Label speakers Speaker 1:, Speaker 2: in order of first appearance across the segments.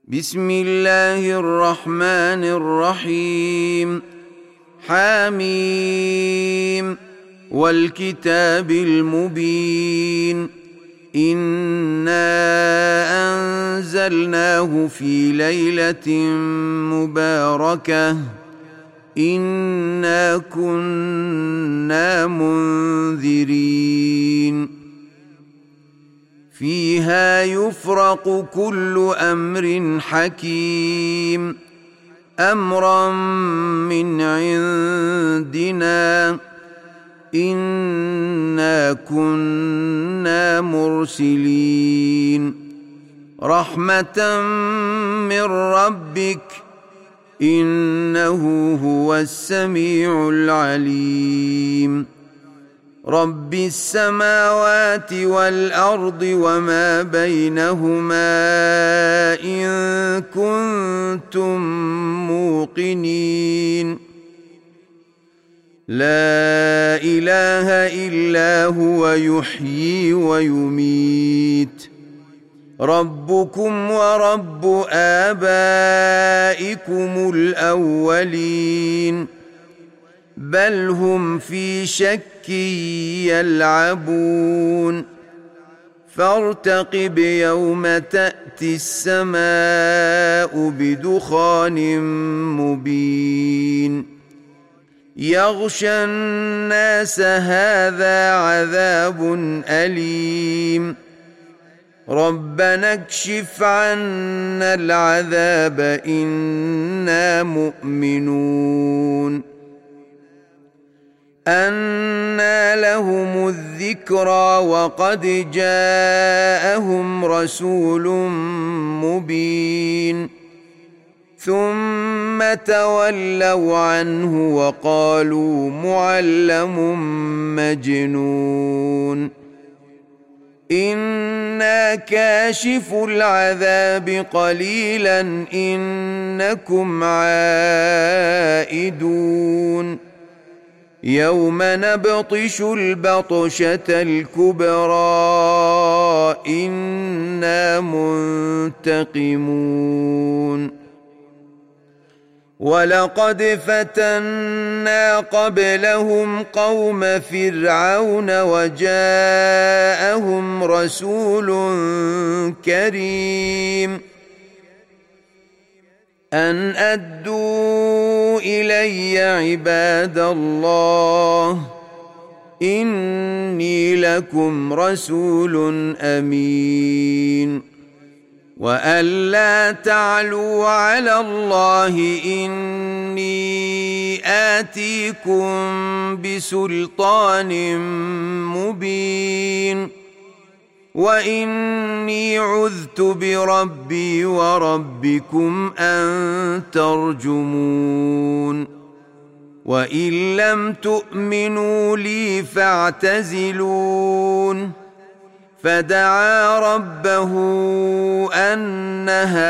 Speaker 1: بسم الله الرحمن الرحيم. حميم والكتاب المبين. إنا أنزلناه في ليلة مباركة إنا كنا منذرين فيها يفرق كل أمر حكيم أمرا من عندنا إنا كنا مرسلين رحمة من ربك إنه هو السميع العليم رب السماوات والأرض وما بينهما إن كنتم موقنين لا إله إلا هو يحيي ويميت ربكم ورب آبائكم الأولين بل هم في شك يلعبون فارتقب يوم تأتي السماء بدخان مبين يغشى الناس هذا عذاب أليم ربنا اكشف عنا العذاب إنا مؤمنون أنى لهم الذكرى وقد جاءهم رسول مبين ثم تولوا عنه وقالوا معلم مجنون إنا كاشف العذاب قليلا إنكم عائدون يوم نبطش البطشة الكبرى إنا منتقمون ولقد فتنا قبلهم قوم فرعون وجاءهم رسول كريم أن أدوا إلي عباد الله إني لكم رسول أمين وأن لا تعلوا على الله إني آتيكم بسلطان مبين وإني عذت بربي وربكم أن ترجمون وإن لم تؤمنوا لي فاعتزلون فدعا ربه أن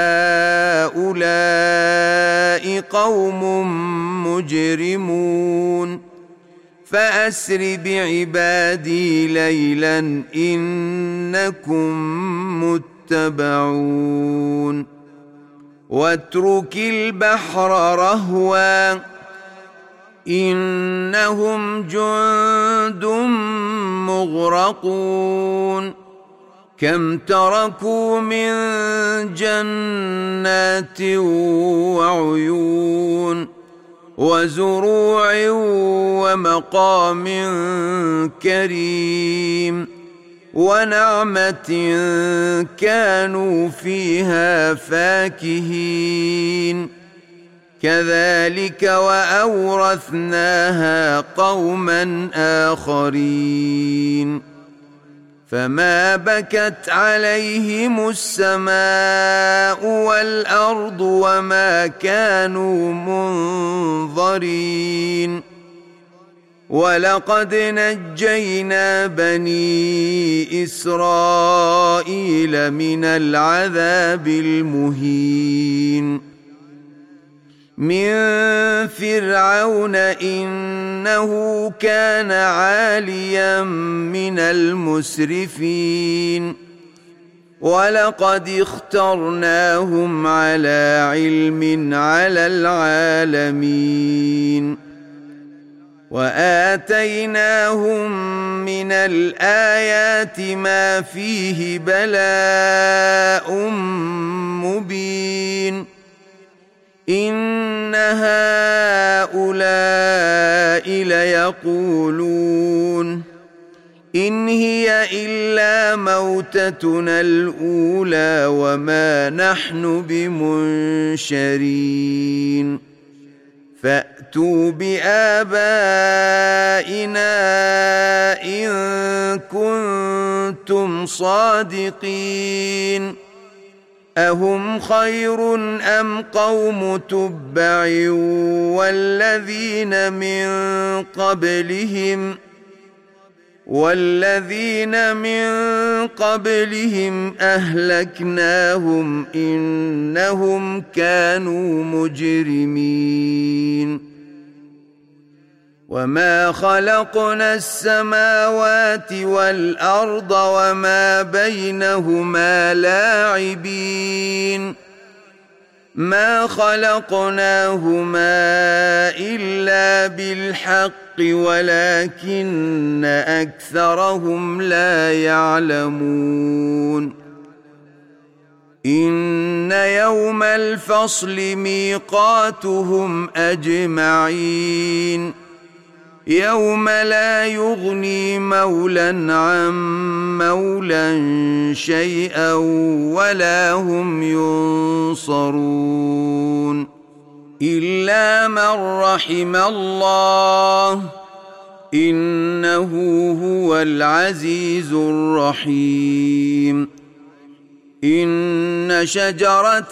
Speaker 1: هؤلاء قوم مجرمون فأسر بعبادي ليلا إنكم متبعون واترك البحر رهوا إنهم جند مغرقون كم تركوا من جنات وعيون وزروع ومقام كريم ونعمة كانوا فيها فاكهين كذلك وأورثناها قوما آخرين فما بكت عليهم السماء والأرض وما كانوا منظرين ولقد نجينا بني إسرائيل من العذاب المهين من فرعون إنه كان عاليا من المسرفين ولقد اخترناهم على علم على العالمين وآتيناهم من الآيات ما فيه بلاء مبين إن هؤلاء ليقولون إن هي إلا موتتنا الأولى وما نحن بمنشرين فأتوا بآبائنا إن كنتم صادقين أهم خير أم قوم تبع والذين من قبلهم أهلكناهم إنهم كانوا مجرمين وما خلقنا السماوات والأرض وما بينهما لاعبين ما خلقناهما إلا بالحق ولكن أكثرهم لا يعلمون إن يوم الفصل ميقاتهم أجمعين يوم لا يغني مولى عن مولى شيئا ولا هم ينصرون إلا من رحم الله إنه هو العزيز الرحيم إن شجرة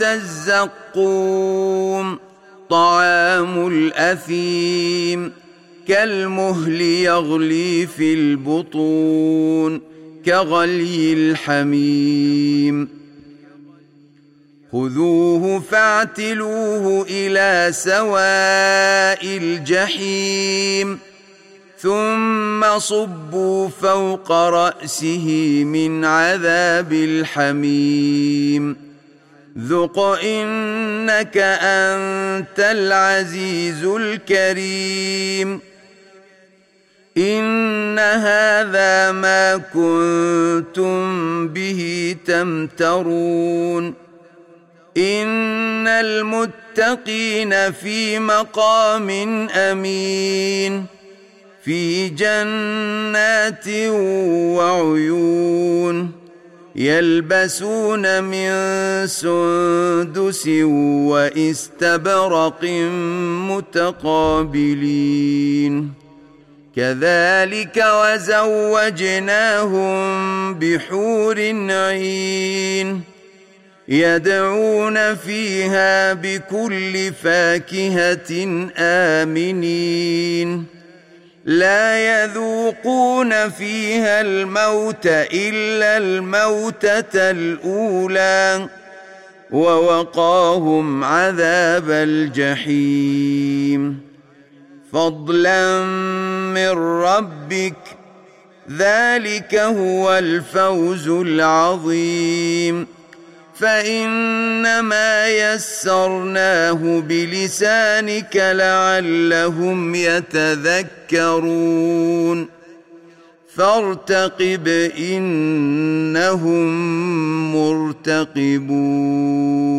Speaker 1: الزقوم طعام الأثيم كالمهل يغلي في البطون كغلي الحميم خذوه فاعتلوه إلى سواء الجحيم ثم صبوا فوق رأسه من عذاب الحميم ذق إنك أنت العزيز الكريم إن هذا ما كنتم به تمترون إن المتقين في مقام أمين في جنات وعيون يلبسون من سندس واستبرق متقابلين كذلك وزوجناهم بحور عين يدعون فيها بكل فاكهة آمنين لا يذوقون فيها الموت إلا الموتة الأولى ووقاهم عذاب الجحيم فضلا من ربك ذلك هو الفوز العظيم فإنما يسرناه بلسانك لعلهم يتذكرون فارتقب إنهم مرتقبون